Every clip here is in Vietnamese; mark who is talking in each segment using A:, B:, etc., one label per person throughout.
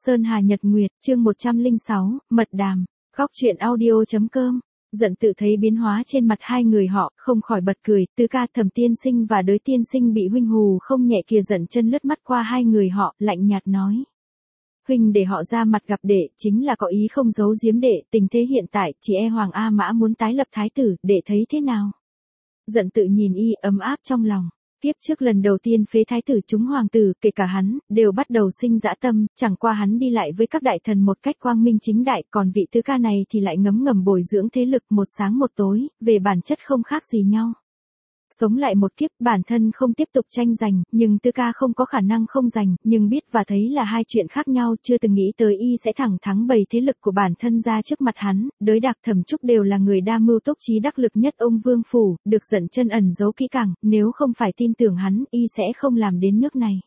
A: Sơn Hà Nhật Nguyệt, chương 106, Mật Đàm, Góc Chuyện Audio.com. Giận tự thấy biến hóa trên mặt hai người họ, không khỏi bật cười, Tứ ca Thẩm tiên sinh và Đới tiên sinh bị huynh hù không nhẹ kìa. Giận chân lướt mắt qua hai người họ, lạnh nhạt nói. Huynh để họ ra mặt gặp đệ, chính là có ý không giấu giếm đệ, tình thế hiện tại, chỉ e Hoàng A Mã muốn tái lập thái tử, đệ thấy thế nào? Giận tự nhìn y, ấm áp trong lòng. Kiếp trước lần đầu tiên phế thái tử chúng hoàng tử, kể cả hắn, đều bắt đầu sinh dã tâm, chẳng qua hắn đi lại với các đại thần một cách quang minh chính đại, còn vị tứ ca này thì lại ngấm ngầm bồi dưỡng thế lực một sáng một tối, về bản chất không khác gì nhau. Sống lại một kiếp, bản thân không tiếp tục tranh giành, nhưng tứ ca không có khả năng không giành, nhưng biết và thấy là hai chuyện khác nhau, chưa từng nghĩ tới y sẽ thẳng thắng bày thế lực của bản thân ra trước mặt hắn. Đới Đạc Thẩm Trúc đều là người đa mưu túc trí đắc lực nhất ông vương phủ, được Giận chân ẩn giấu kỹ càng, nếu không phải tin tưởng hắn, y sẽ không làm đến nước này.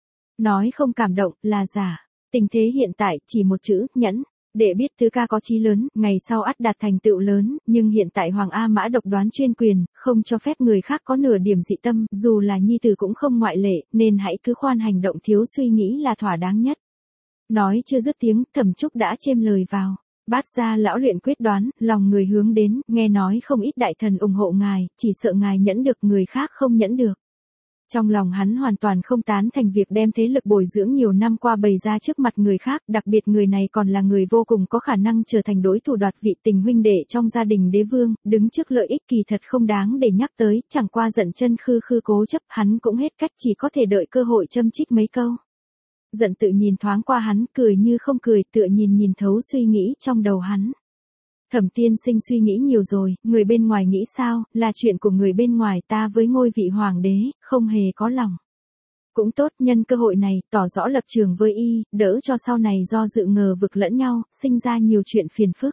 A: Nói không cảm động, là giả. Tình thế hiện tại, chỉ một chữ, nhẫn. Đệ biết tứ ca có chí lớn, ngày sau ắt đạt thành tựu lớn, nhưng hiện tại Hoàng A Mã độc đoán chuyên quyền, không cho phép người khác có nửa điểm dị tâm, dù là nhi tử cũng không ngoại lệ, nên hãy cứ khoan hành động thiếu suy nghĩ là thỏa đáng nhất. Nói chưa dứt tiếng, Thẩm Trúc đã chêm lời vào. Bát gia lão luyện quyết đoán, lòng người hướng đến, nghe nói không ít đại thần ủng hộ ngài, chỉ sợ ngài nhẫn được người khác không nhẫn được. Trong lòng hắn hoàn toàn không tán thành việc đem thế lực bồi dưỡng nhiều năm qua bày ra trước mặt người khác, đặc biệt người này còn là người vô cùng có khả năng trở thành đối thủ đoạt vị tình huynh đệ trong gia đình đế vương, đứng trước lợi ích kỳ thật không đáng để nhắc tới, chẳng qua Giận chân khư cố chấp, hắn cũng hết cách chỉ có thể đợi cơ hội châm chích mấy câu. Giận tự nhìn thoáng qua hắn, cười như không cười, tựa nhìn thấu suy nghĩ trong đầu hắn. Thẩm tiên sinh suy nghĩ nhiều rồi, người bên ngoài nghĩ sao, là chuyện của người bên ngoài, ta với ngôi vị hoàng đế, không hề có lòng. Cũng tốt, nhân cơ hội này, tỏ rõ lập trường với y, đỡ cho sau này do dự ngờ vực lẫn nhau, sinh ra nhiều chuyện phiền phức.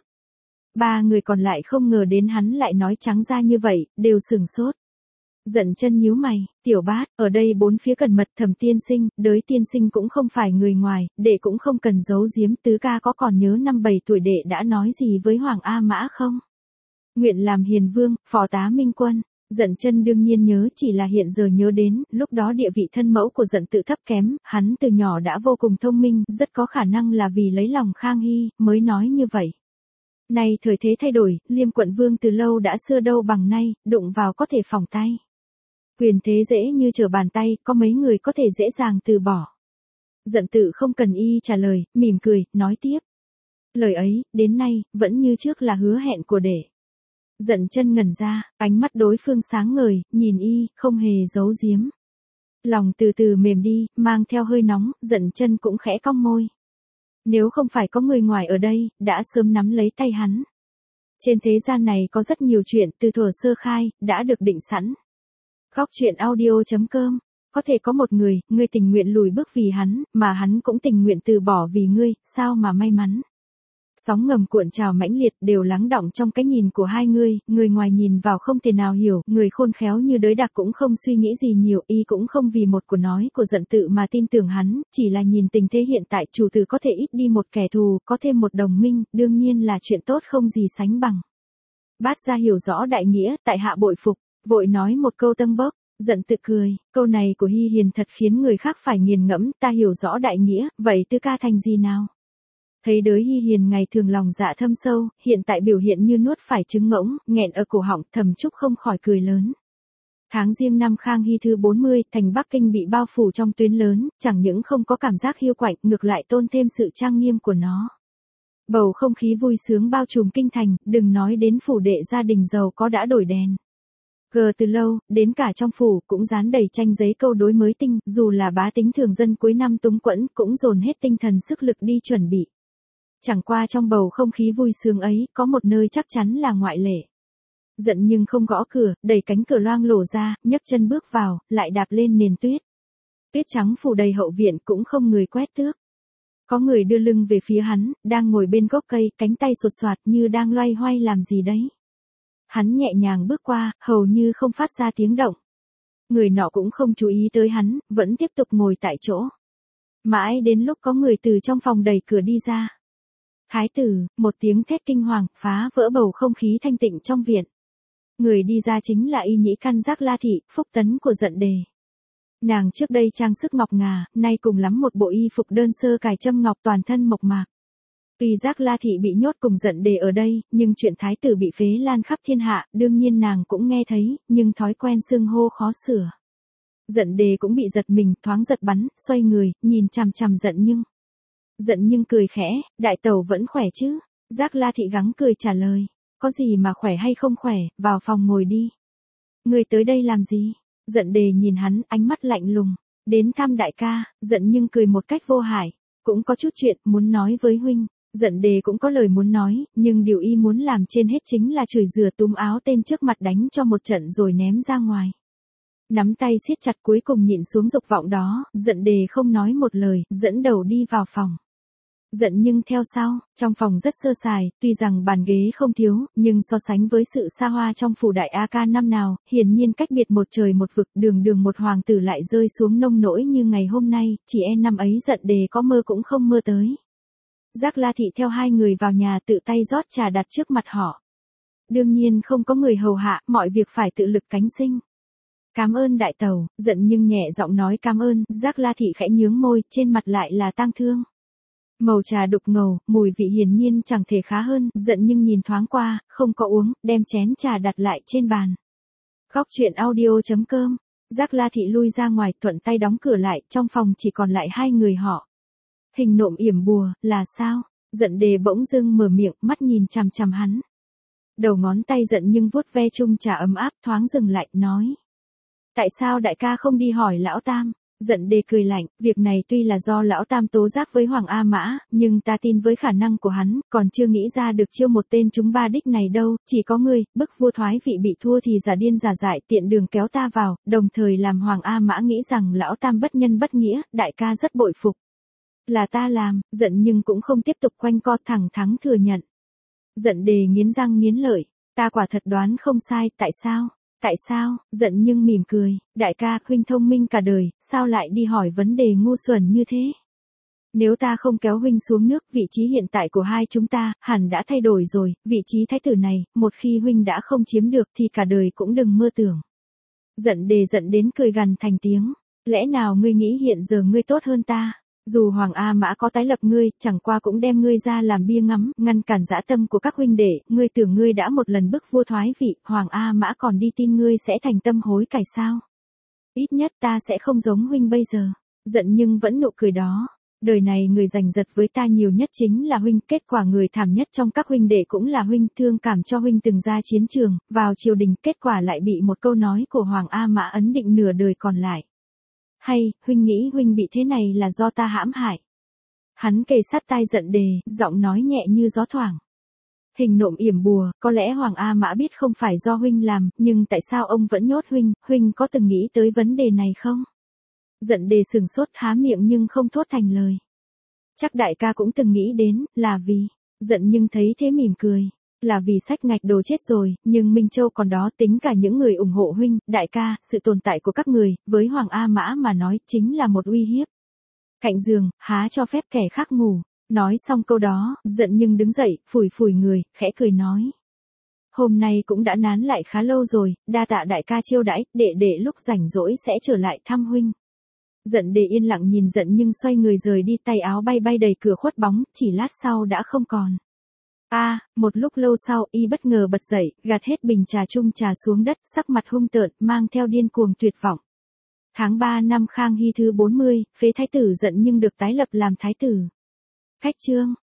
A: Ba người còn lại không ngờ đến hắn lại nói trắng ra như vậy, đều sửng sốt. Giận chân nhíu mày, Tiểu Bát, ở đây bốn phía cần mật, Thẩm tiên sinh, Đới tiên sinh cũng không phải người ngoài, đệ cũng không cần giấu giếm. Tứ ca có còn nhớ năm 7 tuổi đệ đã nói gì với Hoàng A Mã không? Nguyện làm hiền vương, phò tá minh quân. Giận chân đương nhiên nhớ, chỉ là hiện giờ nhớ đến, lúc đó địa vị thân mẫu của Giận tự thấp kém, hắn từ nhỏ đã vô cùng thông minh, rất có khả năng là vì lấy lòng Khang Hy, mới nói như vậy. Nay thời thế thay đổi, Liêm quận vương từ lâu đã xưa đâu bằng nay, đụng vào có thể phỏng tay. Quyền thế dễ như trở bàn tay, có mấy người có thể dễ dàng từ bỏ. Giận tự không cần y trả lời, mỉm cười, nói tiếp. Lời ấy, đến nay, vẫn như trước là hứa hẹn của đệ. Giận chân ngẩn ra, ánh mắt đối phương sáng ngời, nhìn y, không hề giấu giếm. Lòng từ từ mềm đi, mang theo hơi nóng, Giận chân cũng khẽ cong môi. Nếu không phải có người ngoài ở đây, đã sớm nắm lấy tay hắn. Trên thế gian này có rất nhiều chuyện, từ thuở sơ khai, đã được định sẵn. Góc Chuyện Audio.com. Có thể có một người, ngươi tình nguyện lùi bước vì hắn, mà hắn cũng tình nguyện từ bỏ vì ngươi, sao mà may mắn. Sóng ngầm cuộn trào mãnh liệt đều lắng đọng trong cái nhìn của hai người ngoài nhìn vào không thể nào hiểu, người khôn khéo như Đới Đạc cũng không suy nghĩ gì nhiều, y cũng không vì một của nói của Giận tự mà tin tưởng hắn, chỉ là nhìn tình thế hiện tại chủ tử có thể ít đi một kẻ thù, có thêm một đồng minh, đương nhiên là chuyện tốt không gì sánh bằng. Bát gia hiểu rõ đại nghĩa, tại hạ bội phục. Vội nói một câu tâng bốc, Giận tự cười, câu này của Hy Hiền thật khiến người khác phải nghiền ngẫm, ta hiểu rõ đại nghĩa, vậy tứ ca thành gì nào? Thấy Đới Hy Hiền ngày thường lòng dạ thâm sâu, hiện tại biểu hiện như nuốt phải trứng ngỗng, nghẹn ở cổ họng, Thẩm Trúc không khỏi cười lớn. Tháng Giêng năm Khang Hy thứ 40, thành Bắc Kinh bị bao phủ trong tuyến lớn, chẳng những không có cảm giác hiu quạnh, ngược lại tôn thêm sự trang nghiêm của nó. Bầu không khí vui sướng bao trùm kinh thành, đừng nói đến phủ đệ gia đình giàu có đã đổi đèn. Từ lâu, đến cả trong phủ cũng dán đầy tranh giấy câu đối mới tinh, dù là bá tính thường dân cuối năm túng quẫn cũng dồn hết tinh thần sức lực đi chuẩn bị. Chẳng qua trong bầu không khí vui sướng ấy, có một nơi chắc chắn là ngoại lệ. Giận nhưng không gõ cửa, đẩy cánh cửa loang lổ ra, nhấc chân bước vào, lại đạp lên nền tuyết. Tuyết trắng phủ đầy hậu viện cũng không người quét tước. Có người đưa lưng về phía hắn, đang ngồi bên gốc cây, cánh tay sột soạt như đang loay hoay làm gì đấy. Hắn nhẹ nhàng bước qua, hầu như không phát ra tiếng động. Người nọ cũng không chú ý tới hắn, vẫn tiếp tục ngồi tại chỗ. Mãi đến lúc có người từ trong phòng đẩy cửa đi ra. Thái tử, một tiếng thét kinh hoàng, phá vỡ bầu không khí thanh tịnh trong viện. Người đi ra chính là Y Nhĩ Căn Giác La Thị, phúc tấn của Giận đề. Nàng trước đây trang sức ngọc ngà, nay cùng lắm một bộ y phục đơn sơ cài châm ngọc toàn thân mộc mạc. Tuy Giác La Thị bị nhốt cùng Giận Đề ở đây, nhưng chuyện thái tử bị phế lan khắp thiên hạ, đương nhiên nàng cũng nghe thấy, nhưng thói quen xưng hô khó sửa. Giận Đề cũng bị giật mình, thoáng giật bắn, xoay người, nhìn chằm chằm Giận Nhưng. Giận Nhưng cười khẽ, đại tẩu vẫn khỏe chứ? Giác La Thị gắng cười trả lời, có gì mà khỏe hay không khỏe, vào phòng ngồi đi. Người tới đây làm gì? Giận Đề nhìn hắn, ánh mắt lạnh lùng. Đến thăm đại ca. Giận Nhưng cười một cách vô hại, cũng có chút chuyện muốn nói với huynh. Giận Đề cũng có lời muốn nói, nhưng điều y muốn làm trên hết chính là chửi rủa túm áo tên trước mặt đánh cho một trận rồi ném ra ngoài. Nắm tay siết chặt cuối cùng nhịn xuống dục vọng đó, Giận Đề không nói một lời, dẫn đầu đi vào phòng. Giận Nhưng theo sau, trong phòng rất sơ sài, tuy rằng bàn ghế không thiếu, nhưng so sánh với sự xa hoa trong phủ đại A Ca năm nào, hiển nhiên cách biệt một trời một vực, đường đường một hoàng tử lại rơi xuống nông nỗi như ngày hôm nay, chỉ năm ấy Giận Đề có mơ cũng không mơ tới. Giác La Thị theo hai người vào nhà tự tay rót trà đặt trước mặt họ. Đương nhiên không có người hầu hạ, mọi việc phải tự lực cánh sinh. Cảm ơn đại tẩu. Giận Nhưng nhẹ giọng nói cảm ơn, Giác La Thị khẽ nhướng môi, trên mặt lại là tang thương. Màu trà đục ngầu, mùi vị hiển nhiên chẳng thể khá hơn, Giận Nhưng nhìn thoáng qua, không có uống, đem chén trà đặt lại trên bàn. Góc truyện audio.com. Giác La Thị lui ra ngoài, thuận tay đóng cửa lại, trong phòng chỉ còn lại hai người họ. Hình nộm yểm bùa, là sao? Giận Đề bỗng dưng mở miệng, mắt nhìn chằm chằm hắn. Đầu ngón tay Giận Nhưng vuốt ve chung trà ấm áp, thoáng dừng lại, nói. Tại sao đại ca không đi hỏi lão tam? Giận Đề cười lạnh, việc này tuy là do lão tam tố giác với Hoàng A Mã, nhưng ta tin với khả năng của hắn, còn chưa nghĩ ra được chiêu một tên chúng ba đích này đâu, chỉ có ngươi, bức vua thoái vị bị thua thì giả điên giả dại tiện đường kéo ta vào, đồng thời làm Hoàng A Mã nghĩ rằng lão tam bất nhân bất nghĩa, đại ca rất bội phục. Là ta làm. Giận Nhưng cũng không tiếp tục quanh co, thẳng thắn thừa nhận. Giận Đề nghiến răng nghiến lợi, ta quả thật đoán không sai, tại sao? Tại sao? Giận Nhưng mỉm cười, đại ca, huynh thông minh cả đời, sao lại đi hỏi vấn đề ngu xuẩn như thế? Nếu ta không kéo huynh xuống nước, vị trí hiện tại của hai chúng ta, hẳn đã thay đổi rồi, vị trí thái tử này, một khi huynh đã không chiếm được thì cả đời cũng đừng mơ tưởng. Giận Đề giận đến cười gằn thành tiếng, lẽ nào ngươi nghĩ hiện giờ ngươi tốt hơn ta? Dù Hoàng A Mã có tái lập ngươi, chẳng qua cũng đem ngươi ra làm bia ngắm, ngăn cản dã tâm của các huynh đệ, ngươi tưởng ngươi đã một lần bức vua thoái vị, Hoàng A Mã còn đi tin ngươi sẽ thành tâm hối cải sao? Ít nhất ta sẽ không giống huynh bây giờ. Giận Nhưng vẫn nụ cười đó. Đời này người giành giật với ta nhiều nhất chính là huynh, kết quả người thảm nhất trong các huynh đệ cũng là huynh, thương cảm cho huynh từng ra chiến trường, vào triều đình, kết quả lại bị một câu nói của Hoàng A Mã ấn định nửa đời còn lại. Hay, huynh nghĩ huynh bị thế này là do ta hãm hại. Hắn kề sát tai Giận Đề, giọng nói nhẹ như gió thoảng. Hình nộm yểm bùa, có lẽ Hoàng A Mã biết không phải do huynh làm, nhưng tại sao ông vẫn nhốt huynh có từng nghĩ tới vấn đề này không? Giận Đề sừng sốt, há miệng nhưng không thốt thành lời. Chắc đại ca cũng từng nghĩ đến, là vì. Giận Nhưng thấy thế mỉm cười. Là vì sách ngạch đồ chết rồi, nhưng Minh Châu còn đó, tính cả những người ủng hộ huynh, đại ca, sự tồn tại của các người, với Hoàng A Mã mà nói, chính là một uy hiếp. Cạnh giường, há cho phép kẻ khác ngủ. Nói xong câu đó, Giận Nhưng đứng dậy, phủi phủi người, khẽ cười nói. Hôm nay cũng đã nán lại khá lâu rồi, đa tạ đại ca chiêu đãi, đệ lúc rảnh rỗi sẽ trở lại thăm huynh. Giận Đề yên lặng nhìn Giận Nhưng xoay người rời đi, tay áo bay bay đầy cửa khuất bóng, chỉ lát sau đã không còn. Một lúc lâu sau, y bất ngờ bật dậy, gạt hết bình trà chung trà xuống đất, sắc mặt hung tợn, mang theo điên cuồng tuyệt vọng. Tháng 3 năm Khang Hy thứ 40, phế thái tử Giận Nhưng được tái lập làm thái tử. Khách chương.